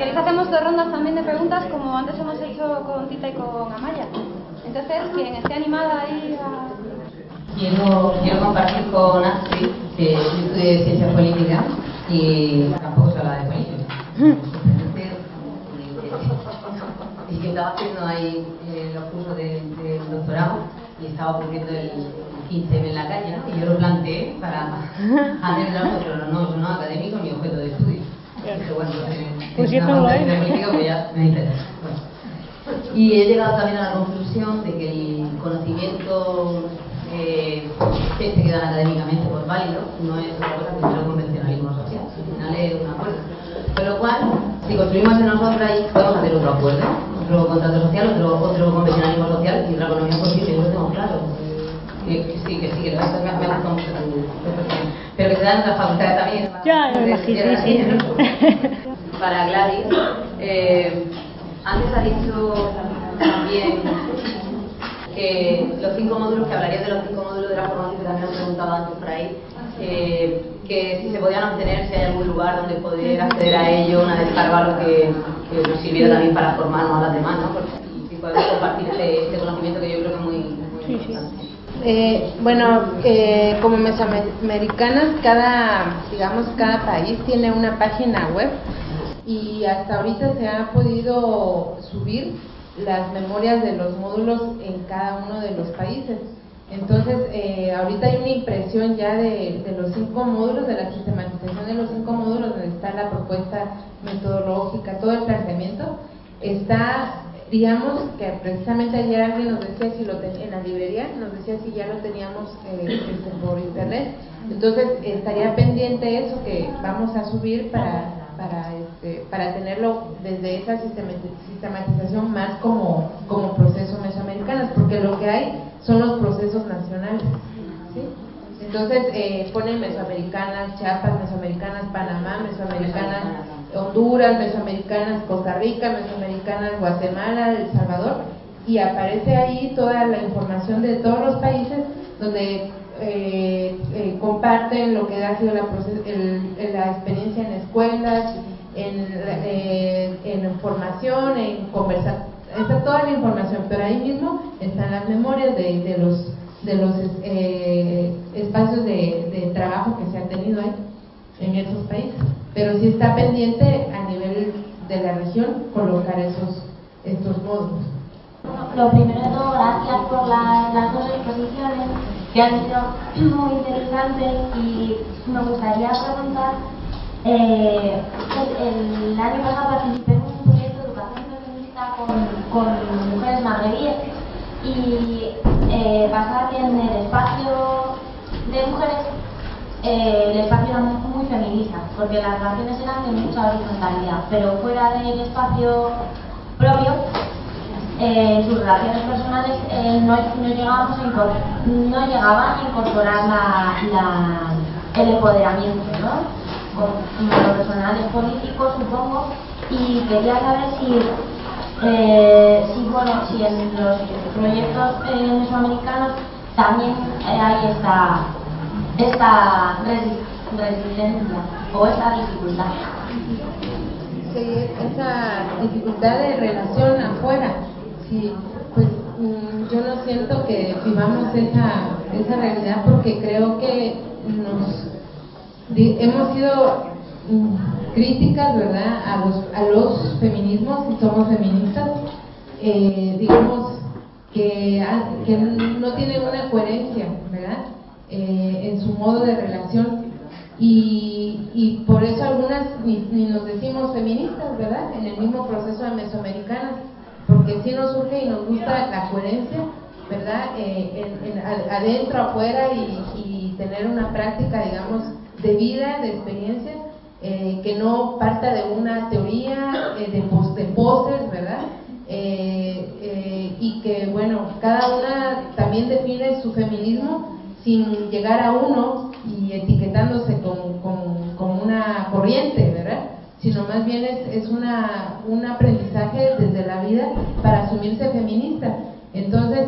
queréis hacemos 2 rondas también de preguntas, como antes hemos hecho con Tita y con Amaya. Entonces, quien esté animada ahí a... Quiero compartir con Astrid que yo estudié ciencia política y tampoco se habla de política. Y que estaba haciendo ahí los cursos del doctorado y estaba ocurriendo el 15M en la calle, ¿no? Y yo lo planteé para hacer algo, pero no, eso no es académico ni objeto de estudio. Pero bueno, pues si es esto una lo parte es. política que ya me interesa. Bueno. Y he llegado también a la conclusión de que el conocimiento que se queda académicamente por válido no es otra cosa que el convencionalismo social. Al final es un acuerdo. Con lo cual, si construimos en nosotros ahí, podemos hacer otro acuerdo, otro contrato social, otro convencionalismo social y otra economía posible, yo lo tengo claro. Que sí, que me gusta mucho también. Pero que se dan otras facultades también. Ya, me imagino, sí. Para Gladys, antes ha dicho también que los 5 módulos, que hablarían de los 5 módulos de la formación, que también han preguntado antes por ahí, que si se podían obtener, si hay algún lugar donde poder acceder a ello, una descarga, lo que nos sirviera también para formarnos a las demás, ¿no? Porque si podemos compartir este conocimiento que yo creo que es muy importante. Como mesoamericanas, cada país tiene una página web y hasta ahorita se ha podido subir las memorias de los módulos en cada uno de los países. Entonces, ahorita hay una impresión ya de los 5 módulos, de la sistematización de los 5 módulos, donde está la propuesta metodológica, todo el planteamiento. Está, digamos, que precisamente ayer alguien nos decía si en la librería, nos decía si ya lo teníamos por internet. Entonces, estaría pendiente eso que vamos a subir para tenerlo desde esa sistematización más como proceso mesoamericanos, porque lo que hay son los procesos nacionales, ¿sí? Entonces ponen mesoamericanas, Chiapas, mesoamericanas, Panamá, mesoamericanas, Honduras, mesoamericanas, Costa Rica, mesoamericanas, Guatemala, El Salvador, y aparece ahí toda la información de todos los países donde comparten lo que ha sido la experiencia en escuelas, en formación, en conversación. Está toda la información, pero ahí mismo están las memorias de los espacios de trabajo que se ha tenido ahí en esos países. Pero sí está pendiente a nivel de la región colocar estos módulos. Lo primero de todo, gracias por las 2 exposiciones que han sido muy interesantes, y me gustaría preguntar, el año pasado participé en un proyecto de educación feminista con mujeres magrebíes y pasaba que en el espacio de mujeres el espacio era muy feminista, porque las relaciones eran de mucha horizontalidad, pero fuera del espacio propio, sus relaciones personales no llegaban a incorporar el empoderamiento, ¿no? Como lo personal es político, supongo, y quería saber si en los proyectos mesoamericanos también hay esta resistencia o esta dificultad. Sí, esa dificultad de relación afuera, sí, pues yo no siento que vivamos esa realidad, porque creo que hemos sido críticas, ¿verdad?, a los feminismos, si somos feministas, digamos que no tienen una coherencia, ¿verdad?, en su modo de relación, y por eso algunas ni nos decimos feministas, ¿verdad?, en el mismo proceso de mesoamericanas, porque sí nos surge y nos gusta la coherencia, ¿verdad?, adentro, afuera, y tener una práctica, digamos, de vida, de experiencia, que no parta de una teoría, de poses, ¿verdad?, y que, bueno, cada una también define su feminismo sin llegar a uno y etiquetándose con una corriente, ¿verdad?, sino más bien es un aprendizaje desde la vida para asumirse feminista. Entonces,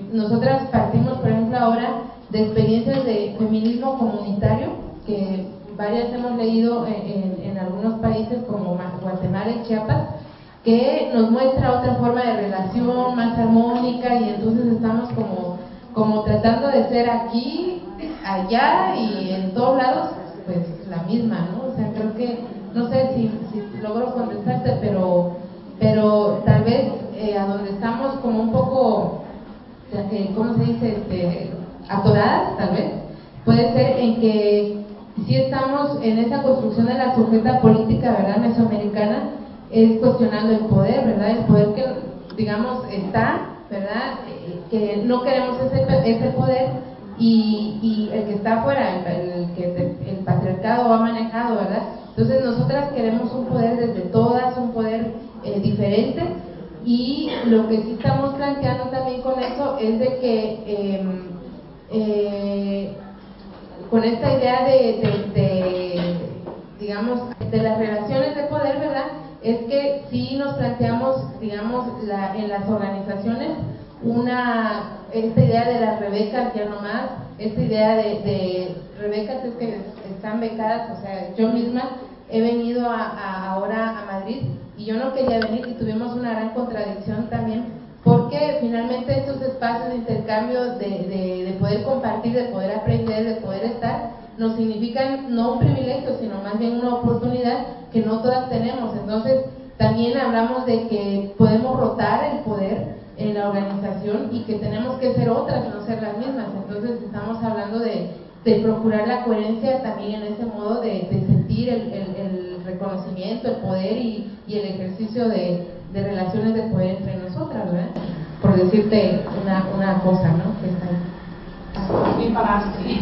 nosotras partimos, por ejemplo, ahora de experiencias de feminismo comunitario, que varias hemos leído en algunos países como Guatemala y Chiapas, que nos muestra otra forma de relación más armónica, y entonces estamos como tratando de ser aquí, allá y en todos lados pues la misma, ¿no? O sea, creo que, no sé si logro contestarte, pero tal vez a donde estamos como un poco, ¿cómo se dice? Atoradas, tal vez, puede ser en que si estamos en esa construcción de la sujeta política, ¿verdad?, mesoamericana, es cuestionando el poder, ¿verdad? El poder que, digamos, está, ¿verdad? Que no queremos ese poder, y el que está afuera, el que el patriarcado ha manejado, ¿verdad? Entonces nosotras queremos un poder desde todas, un poder diferente, y lo que sí estamos planteando también con eso es de que con esta idea digamos, de las relaciones de poder, ¿verdad?, es que sí nos planteamos, digamos, en las organizaciones, esta idea de las rebecas, ya no más, esta idea de rebecas es que están becadas. O sea, yo misma he venido ahora a Madrid, y yo no quería venir, y tuvimos una gran contradicción también, porque finalmente estos espacios de intercambio, de poder compartir, de poder aprender, de poder estar, nos significan no un privilegio, sino más bien una oportunidad que no todas tenemos. Entonces también hablamos de que podemos rotar el poder en la organización, y que tenemos que ser otras, no ser las mismas. Entonces estamos hablando de procurar la coherencia también en ese modo de sentir el reconocimiento, el poder y el ejercicio de relaciones de poder entre nosotras, ¿verdad? Por decirte una cosa, ¿no?, que está ahí. Y para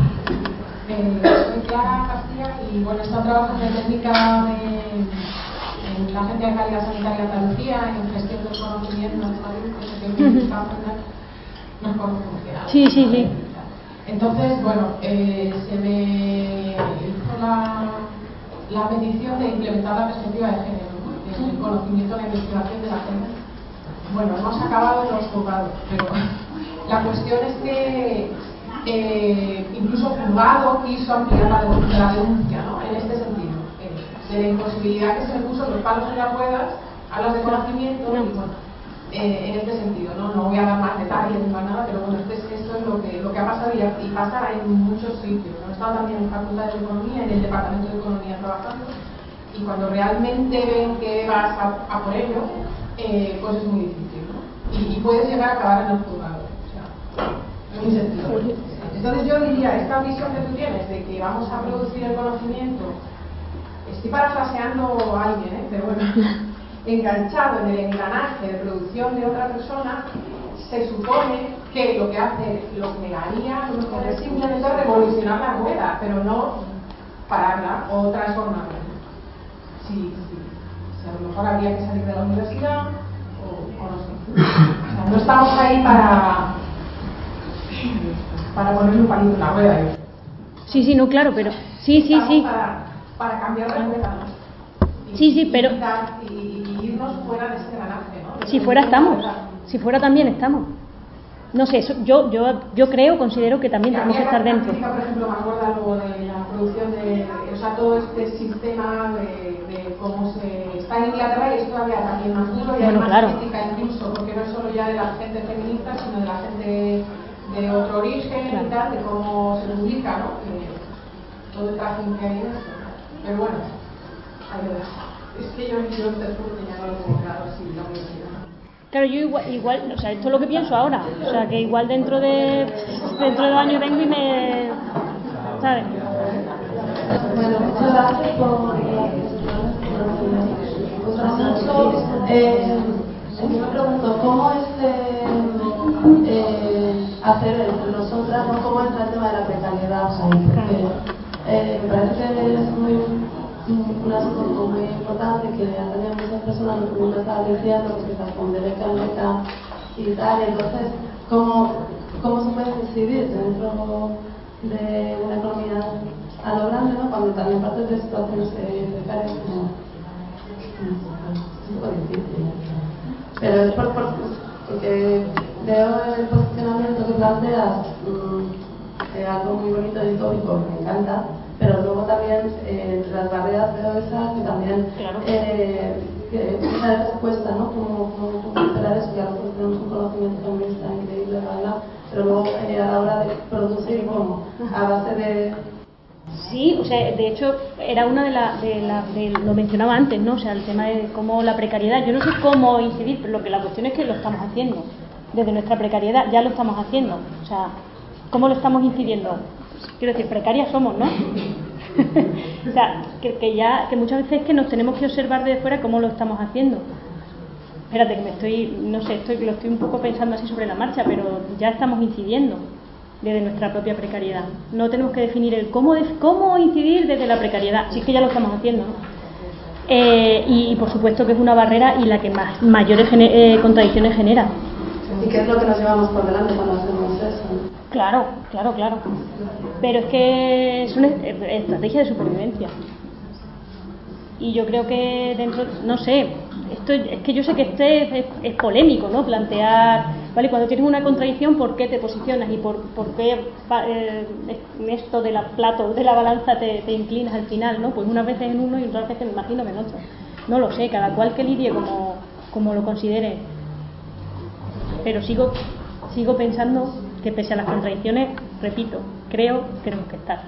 soy Clara Castilla, y bueno, estoy trabajando en técnica en la Agencia de Calidad Sanitaria de Andalucía, en gestión del conocimiento en salud, que sé que me gusta aprender mejor funciona. Sí. Entonces, bueno, se me hizo la petición de implementar la perspectiva de género, ¿no?, en el conocimiento, en la investigación de la gente. Bueno, hemos acabado en los juzgados, pero la cuestión es que incluso el juzgado quiso ampliar la denuncia, ¿no?, en este sentido, de la imposibilidad que se le puso los palos en las ruedas a las de conocimiento, y bueno, en este sentido, no voy a dar más detalles ni más nada, pero bueno, esto es lo que ha pasado, y pasa en muchos sitios, ¿no? He estado también en facultades de economía, en el departamento de economía trabajando, y cuando realmente ven que vas a por ello, pues es muy difícil, ¿no? Y puedes llegar a acabar en el juzgado, o sea, es muy sencillo. Entonces yo diría, esta visión que tú tienes de que vamos a producir el conocimiento, estoy parafraseando a alguien, pero bueno, enganchado en el engranaje de producción de otra persona, se supone que lo que haría a lo mejor es simplemente revolucionar la rueda, pero no pararla o transformarla. Sí, a lo mejor habría que salir de la universidad o no sé. O sea, no estamos ahí para ponerle un palito en la rueda. Sí, no, claro, pero sí. Para cambiar de rueda, ¿no? Sí, pero y irnos fuera de ese engranaje, ¿no? Si fuera estamos, si fuera también estamos. No sé, eso, yo considero que también tenemos que estar dentro. Por ejemplo, me acuerdo algo de la producción o sea, todo este sistema de cómo se está en Inglaterra, y es todavía también más duro, y hay más crítica incluso, porque no es solo ya de la gente feminista, sino de la gente de otro origen, y tal, de cómo se publica, ¿no? Todo el tráfico que hay en esto. Pero bueno, ahí lo dejo. Es que yo te juro que ya no lo tengo claro si la universidad. Claro, yo igual, o sea, esto es lo que pienso ahora, o sea, que igual dentro de 2 años vengo y me, ¿sabes? Bueno, muchas gracias por yo me pregunto, ¿cómo es hacer entre nosotras, ¿no? ¿Cómo entra el tema de la precariedad ahí? Porque me parece que es un asunto muy importante, que han tenido muchas personas, lo que me estaba diciendo, que se con de beca en beca y tal. Entonces, ¿cómo se puede decidir dentro de una economía a lo grande, ¿no? Cuando también parte de situaciones precarias, es un poco difícil, ¿no? Pero es porque veo el posicionamiento que planteas, algo muy bonito y tópico, me encanta, pero luego también entre las barreras veo esa que también Claro. que muchas veces cuesta, ¿no? Como superar eso, que a lo mejor tenemos un conocimiento feminista increíble, pero luego a la hora de producir como a base de... Sí, o sea, de hecho era una lo mencionaba antes, ¿no? O sea, el tema de cómo la precariedad, yo no sé cómo incidir, pero la cuestión es que lo estamos haciendo. Desde nuestra precariedad ya lo estamos haciendo. O sea, ¿cómo lo estamos incidiendo? Quiero decir, precarias somos, ¿no? O sea, que muchas veces es que nos tenemos que observar desde fuera cómo lo estamos haciendo. Espérate, que lo estoy un poco pensando así sobre la marcha, pero ya estamos incidiendo desde nuestra propia precariedad. No tenemos que definir el cómo incidir desde la precariedad, si es que ya lo estamos haciendo, ¿no? Y por supuesto que es una barrera y la que mayores contradicciones genera. ¿Y qué es lo que nos llevamos por delante cuando hacemos eso? Claro. Pero es que es una estrategia de supervivencia. Y yo creo que dentro, no sé, es que yo sé que es polémico, ¿no? Plantear, ¿vale? Cuando tienes una contradicción, ¿por qué te posicionas? Y por qué en esto de la balanza te inclinas al final, ¿no? Pues unas veces en uno y otras veces me imagino que en otro. No lo sé, cada cual que lidie como lo considere. Pero sigo pensando que pese a las contradicciones, repito, creo que tenemos que estar.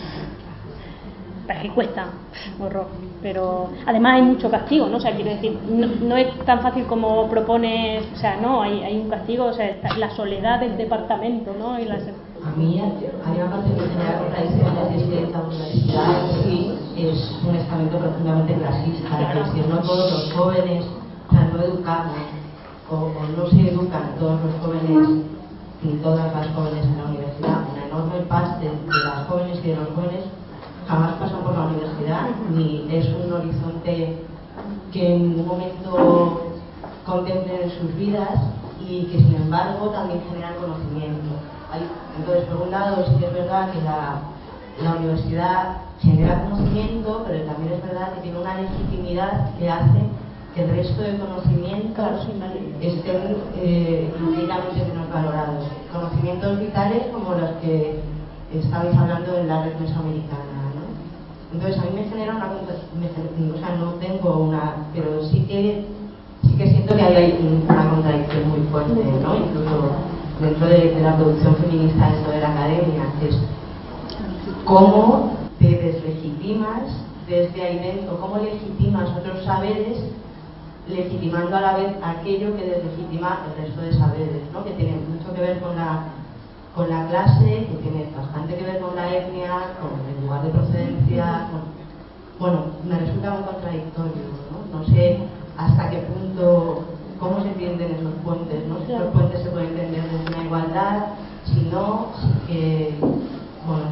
Es que cuesta, horror, pero además hay mucho castigo, ¿no? O sea, quiero decir, no es tan fácil como propones, o sea, no, hay un castigo, o sea, está la soledad del departamento, ¿no? Y a mí hay una parte que genera contradicciones, y es que la universidad en sí es un estamento profundamente clasista, es decir, no todos los jóvenes, o sea, no educamos o no se educan todos los jóvenes ni todas las jóvenes en la universidad. Una enorme parte de las jóvenes y de los jóvenes jamás pasan por la universidad, ni es un horizonte que en ningún momento contemplen en sus vidas, y que sin embargo también generan conocimiento. Entonces, por un lado, sí que es verdad que la universidad genera conocimiento, pero también es verdad que tiene una legitimidad que hace que el resto de conocimientos estén infinitamente menos valorados. Conocimientos vitales como los que estabais hablando en la red mesoamericana, ¿no? Entonces a mí me genera o sea, no tengo una, pero sí que siento que hay una contradicción muy fuerte, ¿no? Incluso dentro de la producción feminista, dentro de la academia, que es cómo te deslegitimas desde ahí dentro, cómo legitimas otros saberes, legitimando a la vez aquello que deslegitima el resto de saberes, ¿no? Que tiene mucho que ver con la clase, que tiene bastante que ver con la etnia, con el lugar de procedencia, bueno, me resulta muy contradictorio, ¿no? No sé hasta qué punto, cómo se entienden esos puentes, ¿no? Si los puentes se pueden entender desde una igualdad, si no, si que, bueno,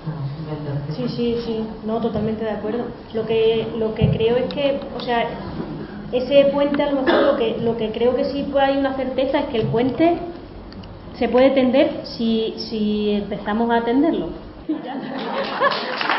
Sí, no, totalmente de acuerdo. Lo que creo es que, o sea, ese puente, a lo mejor lo que creo que sí hay una certeza es que el puente se puede tender si empezamos a tenderlo.